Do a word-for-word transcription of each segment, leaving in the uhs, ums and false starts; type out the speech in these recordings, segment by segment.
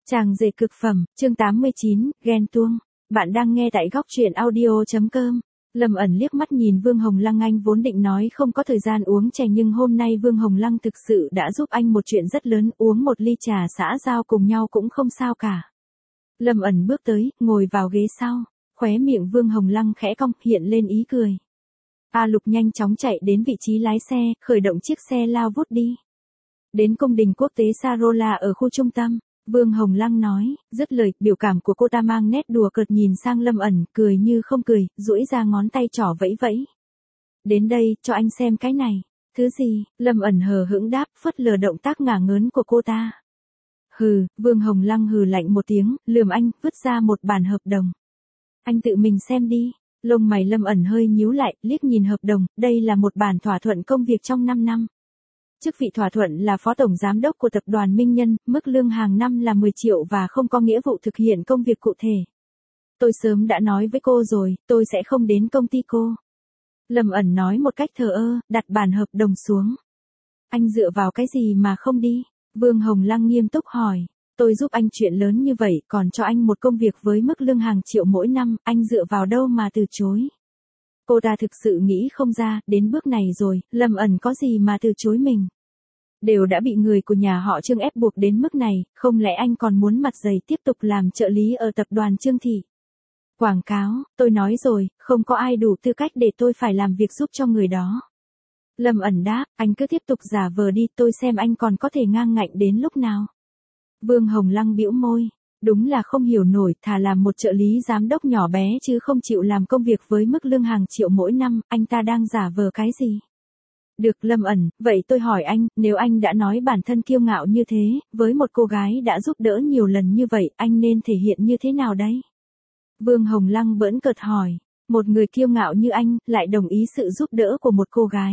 Chàng rể cực phẩm, chương tám mươi chín, ghen tuông. Bạn đang nghe tại góc truyện audio chấm com. Lâm ẩn liếc mắt nhìn Vương Hồng Lăng, anh vốn định nói không có thời gian uống chè nhưng hôm nay Vương Hồng Lăng thực sự đã giúp anh một chuyện rất lớn, uống một ly trà xã giao cùng nhau cũng không sao cả. Lâm ẩn bước tới, ngồi vào ghế sau, khóe miệng Vương Hồng Lăng khẽ cong, hiện lên ý cười. A Lục nhanh chóng chạy đến vị trí lái xe, khởi động chiếc xe lao vút đi. Đến cung đình quốc tế Sarola ở khu trung tâm. Vương Hồng Lăng nói, dứt lời, biểu cảm của cô ta mang nét đùa cợt nhìn sang Lâm ẩn, cười như không cười, duỗi ra ngón tay trỏ vẫy vẫy. Đến đây, cho anh xem cái này. Thứ gì? Lâm ẩn hờ hững đáp, phớt lờ động tác ngả ngớn của cô ta. Hừ, Vương Hồng Lăng hừ lạnh một tiếng, lườm anh, vứt ra một bản hợp đồng. Anh tự mình xem đi. Lông mày Lâm ẩn hơi nhíu lại, liếc nhìn hợp đồng, đây là một bản thỏa thuận công việc trong năm năm. Chức vị thỏa thuận là phó tổng giám đốc của tập đoàn Minh Nhân, mức lương hàng năm là mười triệu và không có nghĩa vụ thực hiện công việc cụ thể. Tôi sớm đã nói với cô rồi, tôi sẽ không đến công ty cô. Lâm ẩn nói một cách thờ ơ, đặt bản hợp đồng xuống. Anh dựa vào cái gì mà không đi? Vương Hồng Lăng nghiêm túc hỏi. Tôi giúp anh chuyện lớn như vậy, còn cho anh một công việc với mức lương hàng triệu mỗi năm, anh dựa vào đâu mà từ chối? Cô ta thực sự nghĩ không ra, đến bước này rồi, Lâm ẩn có gì mà từ chối mình. Đều đã bị người của nhà họ Trương ép buộc đến mức này, không lẽ anh còn muốn mặt dày tiếp tục làm trợ lý ở tập đoàn Trương Thị? Quảng cáo, tôi nói rồi, không có ai đủ tư cách để tôi phải làm việc giúp cho người đó. Lâm ẩn đáp, anh cứ tiếp tục giả vờ đi, tôi xem anh còn có thể ngang ngạnh đến lúc nào. Vương Hồng Lăng bĩu môi. Đúng là không hiểu nổi, thà làm một trợ lý giám đốc nhỏ bé chứ không chịu làm công việc với mức lương hàng triệu mỗi năm, anh ta đang giả vờ cái gì? Được Lâm ẩn, vậy tôi hỏi anh, nếu anh đã nói bản thân kiêu ngạo như thế, với một cô gái đã giúp đỡ nhiều lần như vậy, anh nên thể hiện như thế nào đấy? Vương Hồng Lăng bỡn cợt hỏi, một người kiêu ngạo như anh, lại đồng ý sự giúp đỡ của một cô gái.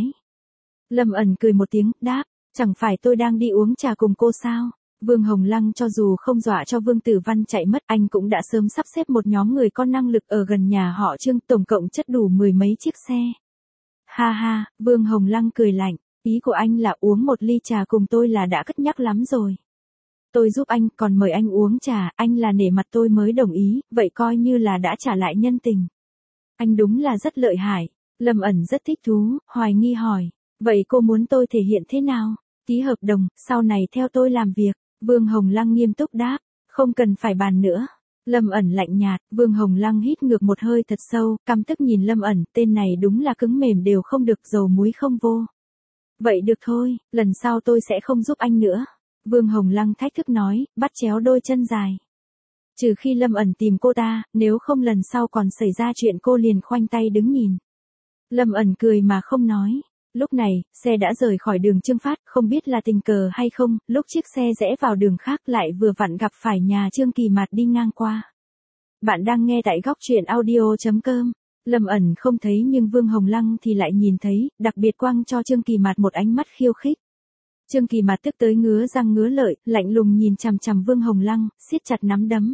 Lâm ẩn cười một tiếng, đáp, chẳng phải tôi đang đi uống trà cùng cô sao? Vương Hồng Lăng cho dù không dọa cho Vương Tử Văn chạy mất, anh cũng đã sớm sắp xếp một nhóm người có năng lực ở gần nhà họ Trương, tổng cộng chất đủ mười mấy chiếc xe. Ha ha, Vương Hồng Lăng cười lạnh, ý của anh là uống một ly trà cùng tôi là đã cất nhắc lắm rồi. Tôi giúp anh, còn mời anh uống trà, anh là nể mặt tôi mới đồng ý, vậy coi như là đã trả lại nhân tình. Anh đúng là rất lợi hại. Lâm ẩn rất thích thú, hoài nghi hỏi, vậy cô muốn tôi thể hiện thế nào? Ký hợp đồng, sau này theo tôi làm việc. Vương Hồng Lăng nghiêm túc đáp, không cần phải bàn nữa. Lâm ẩn lạnh nhạt, Vương Hồng Lăng hít ngược một hơi thật sâu, căm tức nhìn Lâm ẩn, tên này đúng là cứng mềm đều không được, dầu muối không vô. Vậy được thôi, lần sau tôi sẽ không giúp anh nữa. Vương Hồng Lăng thách thức nói, bắt chéo đôi chân dài. Trừ khi Lâm ẩn tìm cô ta, nếu không lần sau còn xảy ra chuyện cô liền khoanh tay đứng nhìn. Lâm ẩn cười mà không nói. Lúc này, xe đã rời khỏi đường Trương Phát, không biết là tình cờ hay không, lúc chiếc xe rẽ vào đường khác lại vừa vặn gặp phải nhà Trương Kỳ Mạt đi ngang qua. Bạn đang nghe tại góc truyện audio chấm com. Lâm ẩn không thấy nhưng Vương Hồng Lăng thì lại nhìn thấy, đặc biệt quăng cho Trương Kỳ Mạt một ánh mắt khiêu khích. Trương Kỳ Mạt tức tới ngứa răng ngứa lợi, lạnh lùng nhìn chằm chằm Vương Hồng Lăng, siết chặt nắm đấm.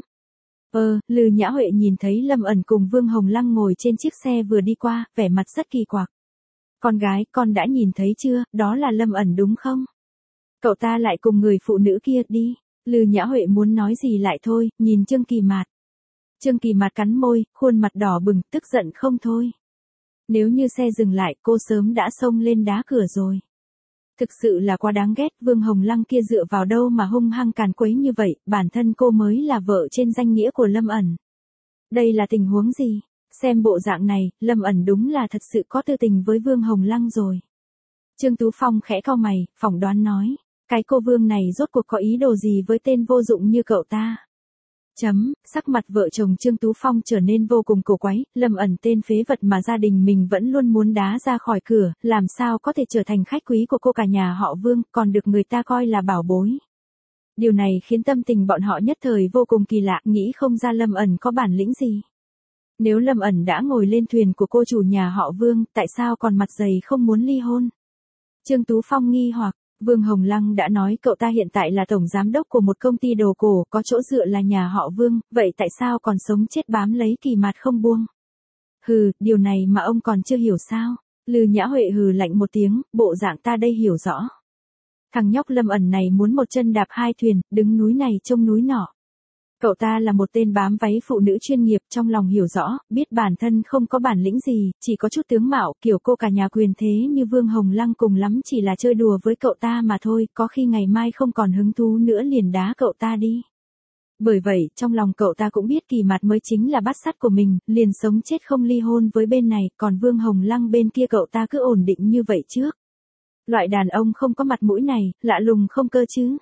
Ờ, Lư Nhã Huệ nhìn thấy Lâm ẩn cùng Vương Hồng Lăng ngồi trên chiếc xe vừa đi qua, vẻ mặt rất kỳ quặc. Con gái, con đã nhìn thấy chưa, đó là Lâm ẩn đúng không? Cậu ta lại cùng người phụ nữ kia đi. Lư Nhã Huệ muốn nói gì lại thôi, nhìn Trương Kỳ Mạt. Trương Kỳ Mạt cắn môi, khuôn mặt đỏ bừng, tức giận không thôi. Nếu như xe dừng lại, cô sớm đã xông lên đá cửa rồi. Thực sự là quá đáng ghét, Vương Hồng Lăng kia dựa vào đâu mà hung hăng càn quấy như vậy, bản thân cô mới là vợ trên danh nghĩa của Lâm ẩn. Đây là tình huống gì? Xem bộ dạng này, Lâm ẩn đúng là thật sự có tư tình với Vương Hồng Lăng rồi. Trương Tú Phong khẽ cau mày, phỏng đoán nói, cái cô Vương này rốt cuộc có ý đồ gì với tên vô dụng như cậu ta? Chấm, sắc mặt vợ chồng Trương Tú Phong trở nên vô cùng cổ quái, Lâm ẩn tên phế vật mà gia đình mình vẫn luôn muốn đá ra khỏi cửa, làm sao có thể trở thành khách quý của cô cả nhà họ Vương, còn được người ta coi là bảo bối. Điều này khiến tâm tình bọn họ nhất thời vô cùng kỳ lạ, nghĩ không ra Lâm ẩn có bản lĩnh gì. Nếu Lâm ẩn đã ngồi lên thuyền của cô chủ nhà họ Vương, tại sao còn mặt dày không muốn ly hôn? Trương Tú Phong nghi hoặc, Vương Hồng Lăng đã nói cậu ta hiện tại là tổng giám đốc của một công ty đồ cổ, có chỗ dựa là nhà họ Vương, vậy tại sao còn sống chết bám lấy Kỳ Mạt không buông? Hừ, điều này mà ông còn chưa hiểu sao? Lư Nhã Huệ hừ lạnh một tiếng, bộ dạng ta đây hiểu rõ. Thằng nhóc Lâm ẩn này muốn một chân đạp hai thuyền, đứng núi này trông núi nọ. Cậu ta là một tên bám váy phụ nữ chuyên nghiệp, trong lòng hiểu rõ, biết bản thân không có bản lĩnh gì, chỉ có chút tướng mạo, kiểu cô cả nhà quyền thế như Vương Hồng Lăng cùng lắm chỉ là chơi đùa với cậu ta mà thôi, có khi ngày mai không còn hứng thú nữa liền đá cậu ta đi. Bởi vậy, trong lòng cậu ta cũng biết Kỳ Mạt mới chính là bát sắt của mình, liền sống chết không ly hôn với bên này, còn Vương Hồng Lăng bên kia cậu ta cứ ổn định như vậy trước. Loại đàn ông không có mặt mũi này, lạ lùng không cơ chứ.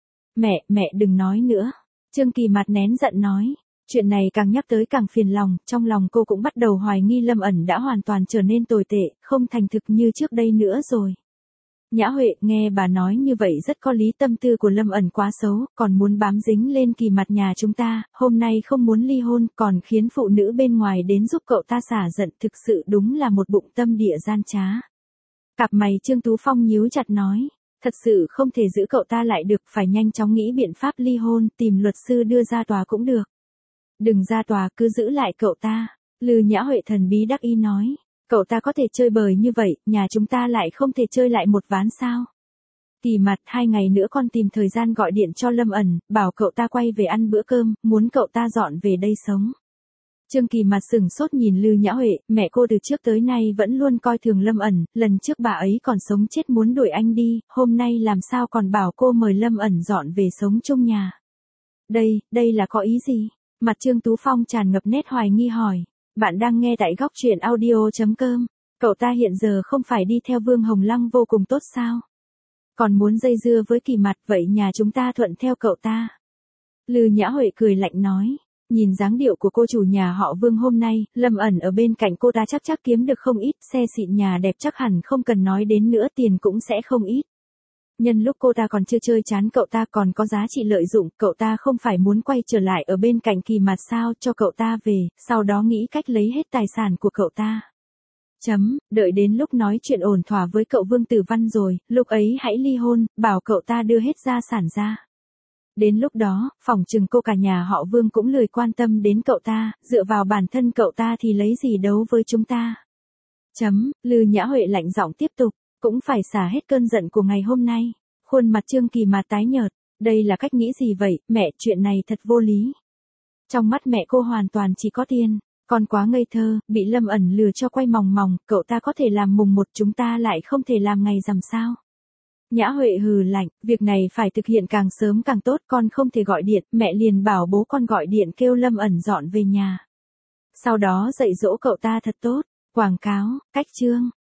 Mẹ, mẹ đừng nói nữa. Trương Kỳ Mạt nén giận nói. Chuyện này càng nhắc tới càng phiền lòng, trong lòng cô cũng bắt đầu hoài nghi Lâm ẩn đã hoàn toàn trở nên tồi tệ, không thành thực như trước đây nữa rồi. Nhã Huệ nghe bà nói như vậy rất có lý, tâm tư của Lâm ẩn quá xấu, còn muốn bám dính lên Kỳ Mạt nhà chúng ta, hôm nay không muốn ly hôn, còn khiến phụ nữ bên ngoài đến giúp cậu ta xả giận, thực sự đúng là một bụng tâm địa gian trá. Cặp mày Trương Tú Phong nhíu chặt nói, thật sự không thể giữ cậu ta lại được, phải nhanh chóng nghĩ biện pháp ly hôn, tìm luật sư đưa ra tòa cũng được. Đừng ra tòa, cứ giữ lại cậu ta. Lư Nhã Huệ thần bí đắc ý nói, cậu ta có thể chơi bời như vậy, nhà chúng ta lại không thể chơi lại một ván sao? Kỳ Mạt, hai ngày nữa con tìm thời gian gọi điện cho Lâm ẩn, bảo cậu ta quay về ăn bữa cơm, muốn cậu ta dọn về đây sống. Trương Kỳ Mạt sửng sốt nhìn Lư Nhã Huệ, mẹ cô từ trước tới nay vẫn luôn coi thường Lâm ẩn, lần trước bà ấy còn sống chết muốn đuổi anh đi, hôm nay làm sao còn bảo cô mời Lâm ẩn dọn về sống chung nhà. Đây, đây là có ý gì? Mặt Trương Tú Phong tràn ngập nét hoài nghi hỏi. Bạn đang nghe tại góc truyện audio chấm com. Cậu ta hiện giờ không phải đi theo Vương Hồng Lăng vô cùng tốt sao? Còn muốn dây dưa với Kỳ Mạt, vậy nhà chúng ta thuận theo cậu ta. Lư Nhã Huệ cười lạnh nói. Nhìn dáng điệu của cô chủ nhà họ Vương hôm nay, Lâm ẩn ở bên cạnh cô ta chắc chắc kiếm được không ít, xe xịn nhà đẹp chắc hẳn không cần nói đến nữa, tiền cũng sẽ không ít. Nhân lúc cô ta còn chưa chơi chán cậu ta còn có giá trị lợi dụng, cậu ta không phải muốn quay trở lại ở bên cạnh Kỳ Mạt sao, cho cậu ta về, sau đó nghĩ cách lấy hết tài sản của cậu ta. Chấm, đợi đến lúc nói chuyện ổn thỏa với cậu Vương Tử Văn rồi, lúc ấy hãy ly hôn, bảo cậu ta đưa hết gia sản ra. Đến lúc đó, phỏng chừng cô cả nhà họ Vương cũng lười quan tâm đến cậu ta, dựa vào bản thân cậu ta thì lấy gì đấu với chúng ta. Chấm, Lư Nhã Huệ lạnh giọng tiếp tục, cũng phải xả hết cơn giận của ngày hôm nay. Khuôn mặt Trương Kỳ Mạt tái nhợt, đây là cách nghĩ gì vậy, mẹ, chuyện này thật vô lý. Trong mắt mẹ cô hoàn toàn chỉ có tiền, con quá ngây thơ, bị Lâm ẩn lừa cho quay mòng mòng, cậu ta có thể làm mùng một, chúng ta lại không thể làm ngày rằm sao. Nhã Huệ hừ lạnh, việc này phải thực hiện càng sớm càng tốt, con không thể gọi điện, mẹ liền bảo bố con gọi điện kêu Lâm ẩn dọn về nhà. Sau đó dạy dỗ cậu ta thật tốt. Quảng cáo, cách chương.